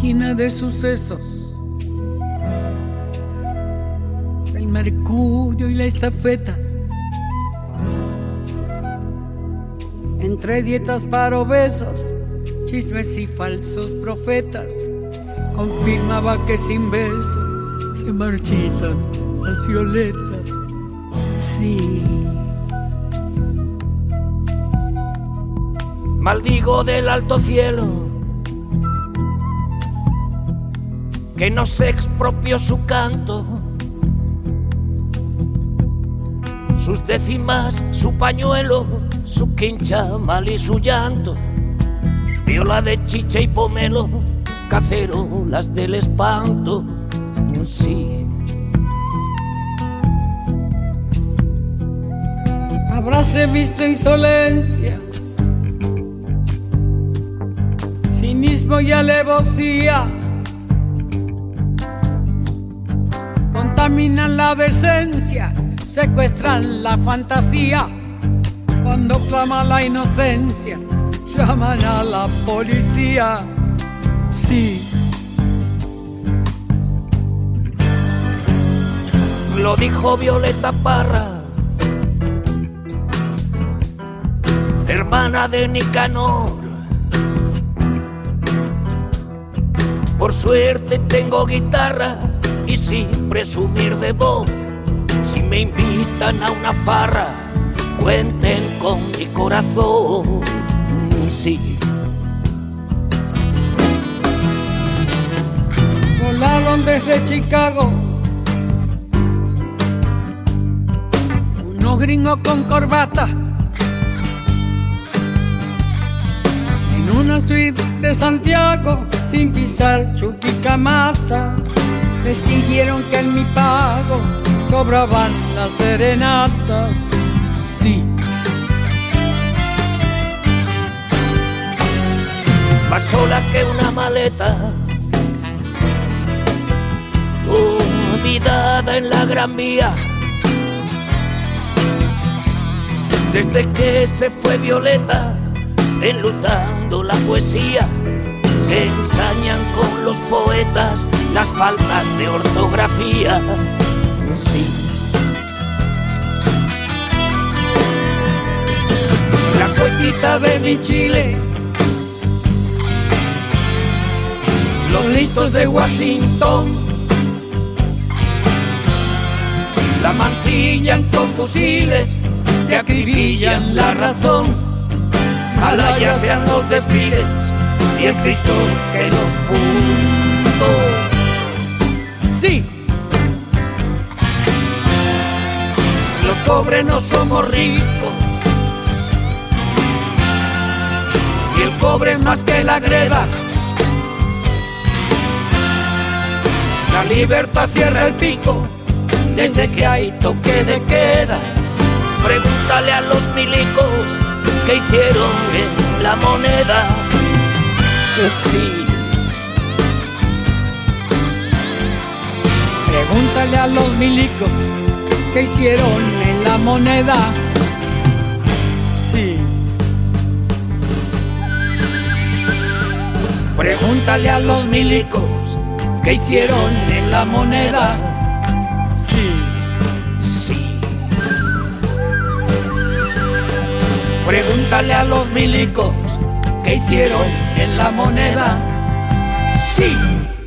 página de sucesos del Mercurio y la Estafeta. Entre dietas para obesos, chismes y falsos profetas, confirmaba que sin beso se marchitan las violetas. Sí. Maldigo del alto cielo que no se expropió su canto, sus décimas, su pañuelo, su quincha mal y su llanto, viola de chicha y pomelo, cacerolas del espanto. Sí. Habráse visto insolencia, cinismo y alevosía, contaminan la decencia, secuestran la fantasía. Cuando clama la inocencia, llaman a la policía. Sí. Lo dijo Violeta Parra, hermana de Nicanor. Por suerte tengo guitarra y sin presumir de voz, si me invitan a una farra, cuenten con mi corazón. Sí. Volaron desde Chicago unos gringos con corbata en una suite de Santiago, sin pisar Chuquicamata. Decidieron que en mi pago sobraban las serenatas. Sí. Más sola que una maleta, olvidada en la Gran Vía. Desde que se fue Violeta, enlutando la poesía, se ensañan con los poetas las faltas de ortografía. Sí. La poetita de mi Chile, los listos de Washington, la mancillan con fusiles que acribillan la razón. Ojalá ya sean los desfiles y el Cristo que los fundó. Sí. Los pobres no somos ricos y el cobre es más que la greda. La libertad cierra el pico desde que hay toque de queda. Pregúntale a los milicos que hicieron en la moneda. Sí. Pregúntale a los milicos que hicieron en la moneda. Sí. Pregúntale a los milicos que hicieron en la moneda. Sí. Sí. Pregúntale a los milicos que hicieron en la moneda. Sí.